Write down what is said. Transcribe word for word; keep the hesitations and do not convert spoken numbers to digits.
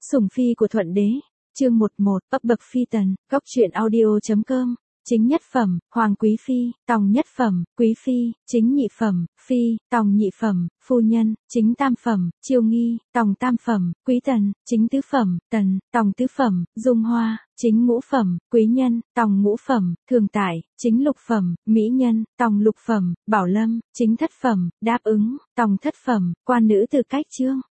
Sủng phi của Thuận đế, chương một một, ấp bậc phi tần, góc truyện audio.com. Chính nhất phẩm, hoàng quý phi, tòng nhất phẩm, quý phi, chính nhị phẩm, phi, tòng nhị phẩm, phu nhân, chính tam phẩm, chiêu nghi, tòng tam phẩm, quý tần, chính tứ phẩm, tần, tòng tứ phẩm, dung hoa, chính ngũ phẩm, quý nhân, tòng ngũ phẩm, thường tại, chính lục phẩm, mỹ nhân, tòng lục phẩm, bảo lâm, chính thất phẩm, đáp ứng, tòng thất phẩm, quan nữ từ cách chương.